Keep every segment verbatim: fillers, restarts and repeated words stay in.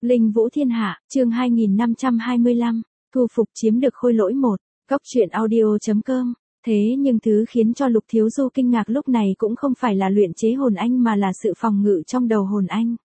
Linh Vũ Thiên Hạ, chương hai nghìn năm trăm hai mươi lăm, thu phục chiếm được khôi lỗi một, Cóc truyện audio chấm com. Thế nhưng thứ khiến cho Lục Thiếu Du kinh ngạc lúc này cũng không phải là luyện chế hồn anh mà là sự phòng ngự trong đầu hồn anh.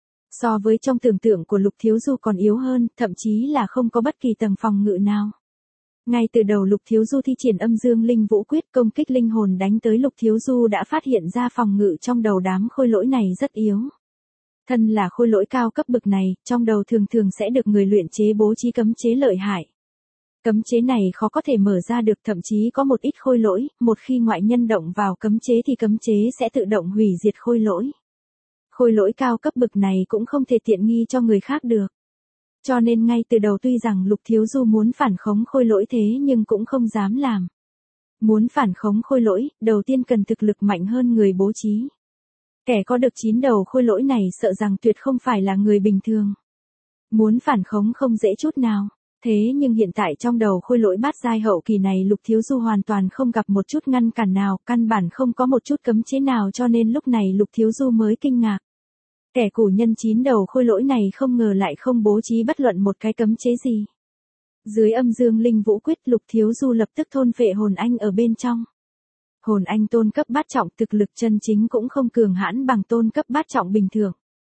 So với trong tưởng tượng của Lục Thiếu Du còn yếu hơn, thậm chí là không có bất kỳ tầng phòng ngự nào. Ngay từ đầu Lục Thiếu Du thi triển âm dương linh vũ quyết công kích linh hồn đánh tới Lục Thiếu Du đã phát hiện ra phòng ngự trong đầu đám khôi lỗi này rất yếu. Thân là khôi lỗi cao cấp bậc này, trong đầu thường thường sẽ được người luyện chế bố trí cấm chế lợi hại. Cấm chế này khó có thể mở ra được, thậm chí có một ít khôi lỗi, một khi ngoại nhân động vào cấm chế thì cấm chế sẽ tự động hủy diệt khôi lỗi. Khôi lỗi cao cấp bậc này cũng không thể tiện nghi cho người khác được. Cho nên ngay từ đầu tuy rằng Lục Thiếu Du muốn phản khống khôi lỗi thế nhưng cũng không dám làm. Muốn phản khống khôi lỗi, đầu tiên cần thực lực mạnh hơn người bố trí. Kẻ có được chín đầu khôi lỗi này sợ rằng tuyệt không phải là người bình thường. Muốn phản khống không dễ chút nào. Thế nhưng hiện tại trong đầu khôi lỗi bát giai hậu kỳ này Lục Thiếu Du hoàn toàn không gặp một chút ngăn cản nào, căn bản không có một chút cấm chế nào, cho nên lúc này Lục Thiếu Du mới kinh ngạc. Kẻ củ nhân chín đầu khôi lỗi này không ngờ lại không bố trí bất luận một cái cấm chế gì. Dưới âm dương linh vũ quyết Lục Thiếu Du lập tức thôn phệ hồn anh ở bên trong. Hồn anh tôn cấp bát trọng, thực lực chân chính cũng không cường hãn bằng tôn cấp bát trọng bình thường.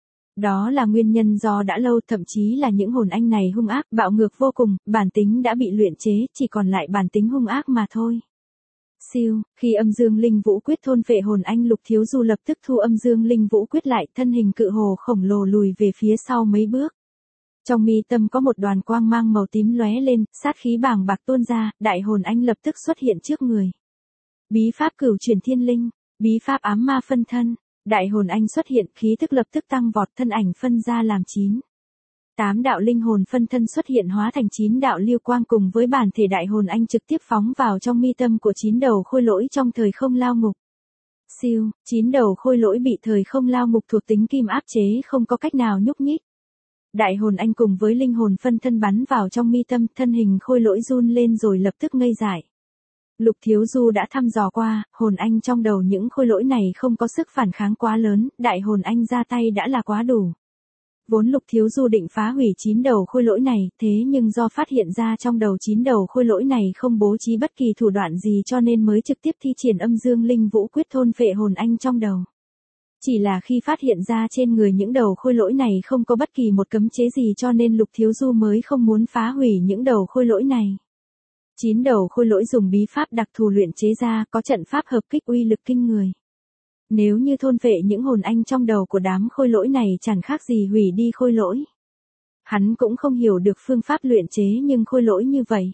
Đó là nguyên nhân do đã lâu, thậm chí là những hồn anh này hung ác, bạo ngược vô cùng, bản tính đã bị luyện chế, chỉ còn lại bản tính hung ác mà thôi. Siêu, khi âm dương linh vũ quyết thôn phệ hồn anh Lục Thiếu Du lập tức thu âm dương linh vũ quyết lại, thân hình cự hồ khổng lồ lùi về phía sau mấy bước. Trong mi tâm có một đoàn quang mang màu tím lóe lên, sát khí bàng bạc tuôn ra, đại hồn anh lập tức xuất hiện trước người. Bí pháp cửu chuyển thiên linh, bí pháp ám ma phân thân, đại hồn anh xuất hiện, khí tức lập tức tăng vọt, thân ảnh phân ra làm chín. Tám đạo linh hồn phân thân xuất hiện hóa thành chín đạo lưu quang cùng với bản thể đại hồn anh trực tiếp phóng vào trong mi tâm của chín đầu khôi lỗi trong thời không lao ngục. Siêu, chín đầu khôi lỗi bị thời không lao ngục thuộc tính kim áp chế không có cách nào nhúc nhích. Đại hồn anh cùng với linh hồn phân thân bắn vào trong mi tâm, thân hình khôi lỗi run lên rồi lập tức ngây dại. Lục Thiếu Du đã thăm dò qua, hồn anh trong đầu những khôi lỗi này không có sức phản kháng quá lớn, đại hồn anh ra tay đã là quá đủ. Vốn Lục Thiếu Du định phá hủy chín đầu khôi lỗi này, thế nhưng do phát hiện ra trong đầu chín đầu khôi lỗi này không bố trí bất kỳ thủ đoạn gì cho nên mới trực tiếp thi triển âm dương linh vũ quyết thôn phệ hồn anh trong đầu. Chỉ là khi phát hiện ra trên người những đầu khôi lỗi này không có bất kỳ một cấm chế gì cho nên Lục Thiếu Du mới không muốn phá hủy những đầu khôi lỗi này. Chín đầu khôi lỗi dùng bí pháp đặc thù luyện chế ra, có trận pháp hợp kích uy lực kinh người. Nếu như thôn phệ những hồn anh trong đầu của đám khôi lỗi này chẳng khác gì hủy đi khôi lỗi. Hắn cũng không hiểu được phương pháp luyện chế nhưng khôi lỗi như vậy.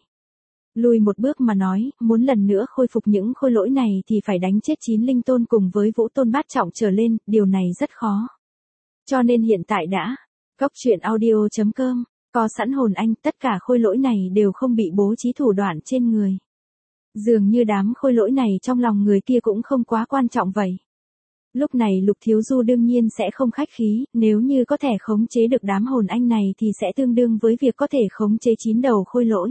Lùi một bước mà nói, muốn lần nữa khôi phục những khôi lỗi này thì phải đánh chết chín linh tôn cùng với vũ tôn bát trọng trở lên, điều này rất khó. Cho nên hiện tại đã, Cóc truyện audio chấm com. Có sẵn hồn anh, tất cả khôi lỗi này đều không bị bố trí thủ đoạn trên người. Dường như đám khôi lỗi này trong lòng người kia cũng không quá quan trọng vậy. Lúc này Lục Thiếu Du đương nhiên sẽ không khách khí, nếu như có thể khống chế được đám hồn anh này thì sẽ tương đương với việc có thể khống chế chín đầu khôi lỗi.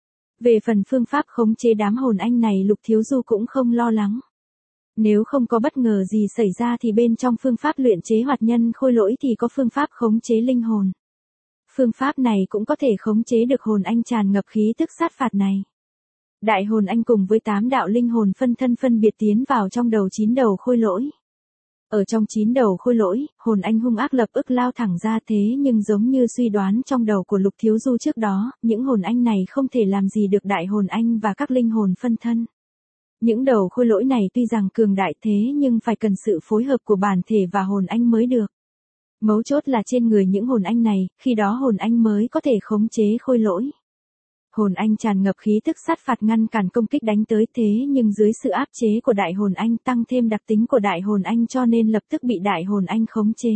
Về phần phương pháp khống chế đám hồn anh này Lục Thiếu Du cũng không lo lắng. Nếu không có bất ngờ gì xảy ra thì bên trong phương pháp luyện chế hoạt nhân khôi lỗi thì có phương pháp khống chế linh hồn. Phương pháp này cũng có thể khống chế được hồn anh tràn ngập khí tức sát phạt này. Đại hồn anh cùng với tám đạo linh hồn phân thân phân biệt tiến vào trong đầu chín đầu khôi lỗi. Ở trong chín đầu khôi lỗi, hồn anh hung ác lập ức lao thẳng ra thế nhưng giống như suy đoán trong đầu của Lục Thiếu Du trước đó, những hồn anh này không thể làm gì được đại hồn anh và các linh hồn phân thân. Những đầu khôi lỗi này tuy rằng cường đại thế nhưng phải cần sự phối hợp của bản thể và hồn anh mới được. Mấu chốt là trên người những hồn anh này, khi đó hồn anh mới có thể khống chế khôi lỗi. Hồn anh tràn ngập khí tức sát phạt ngăn cản công kích đánh tới thế nhưng dưới sự áp chế của đại hồn anh tăng thêm đặc tính của đại hồn anh cho nên lập tức bị đại hồn anh khống chế.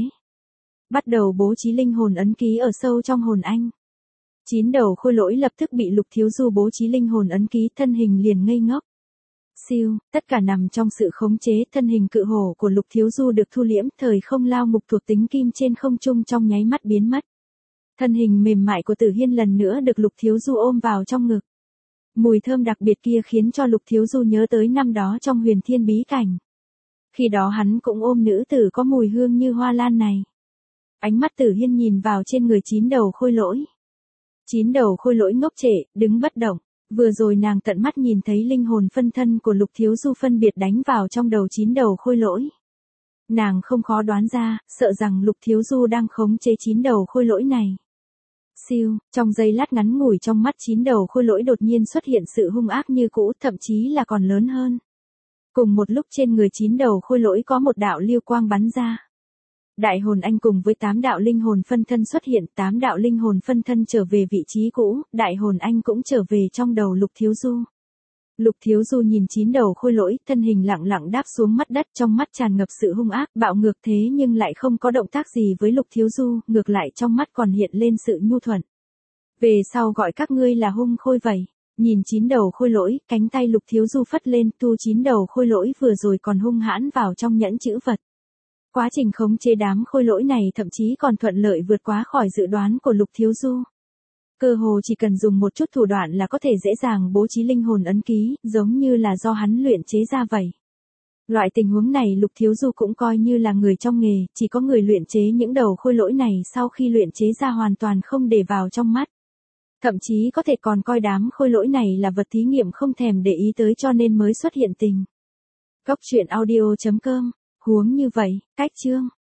Bắt đầu bố trí linh hồn ấn ký ở sâu trong hồn anh. Chín đầu khôi lỗi lập tức bị Lục Thiếu Du bố trí linh hồn ấn ký, thân hình liền ngây ngốc. Siêu, tất cả nằm trong sự khống chế, thân hình cự hổ của Lục Thiếu Du được thu liễm, thời không lao ngục thuộc tính kim trên không trung trong nháy mắt biến mất. Thân hình mềm mại của Tử Hiên lần nữa được Lục Thiếu Du ôm vào trong ngực. Mùi thơm đặc biệt kia khiến cho Lục Thiếu Du nhớ tới năm đó trong Huyền Thiên bí cảnh. Khi đó hắn cũng ôm nữ tử có mùi hương như hoa lan này. Ánh mắt Tử Hiên nhìn vào trên người chín đầu khôi lỗi. Chín đầu khôi lỗi ngốc trệ, đứng bất động. Vừa rồi nàng tận mắt nhìn thấy linh hồn phân thân của Lục Thiếu Du phân biệt đánh vào trong đầu chín đầu khôi lỗi. Nàng không khó đoán ra, sợ rằng Lục Thiếu Du đang khống chế chín đầu khôi lỗi này. Siêu, trong giây lát ngắn ngủi trong mắt chín đầu khôi lỗi đột nhiên xuất hiện sự hung ác như cũ, thậm chí là còn lớn hơn. Cùng một lúc trên người chín đầu khôi lỗi có một đạo lưu quang bắn ra. Đại hồn anh cùng với tám đạo linh hồn phân thân xuất hiện, tám đạo linh hồn phân thân trở về vị trí cũ, đại hồn anh cũng trở về trong đầu Lục Thiếu Du. Lục Thiếu Du nhìn chín đầu khôi lỗi, thân hình lặng lặng đáp xuống mặt đất, trong mắt tràn ngập sự hung ác, bạo ngược thế nhưng lại không có động tác gì với Lục Thiếu Du, ngược lại trong mắt còn hiện lên sự nhu thuận. Về sau gọi các ngươi là hung khôi vậy. Nhìn chín đầu khôi lỗi, cánh tay Lục Thiếu Du phất lên, tu chín đầu khôi lỗi vừa rồi còn hung hãn vào trong nhẫn chữ vật. Quá trình khống chế đám khôi lỗi này thậm chí còn thuận lợi vượt quá khỏi dự đoán của Lục Thiếu Du. Cơ hồ chỉ cần dùng một chút thủ đoạn là có thể dễ dàng bố trí linh hồn ấn ký, giống như là do hắn luyện chế ra vậy. Loại tình huống này Lục Thiếu Du cũng coi như là người trong nghề, chỉ có người luyện chế những đầu khôi lỗi này sau khi luyện chế ra hoàn toàn không để vào trong mắt. Thậm chí có thể còn coi đám khôi lỗi này là vật thí nghiệm không thèm để ý tới cho nên mới xuất hiện tình. Góc truyện audio chấm com, huống như vậy, cách chương.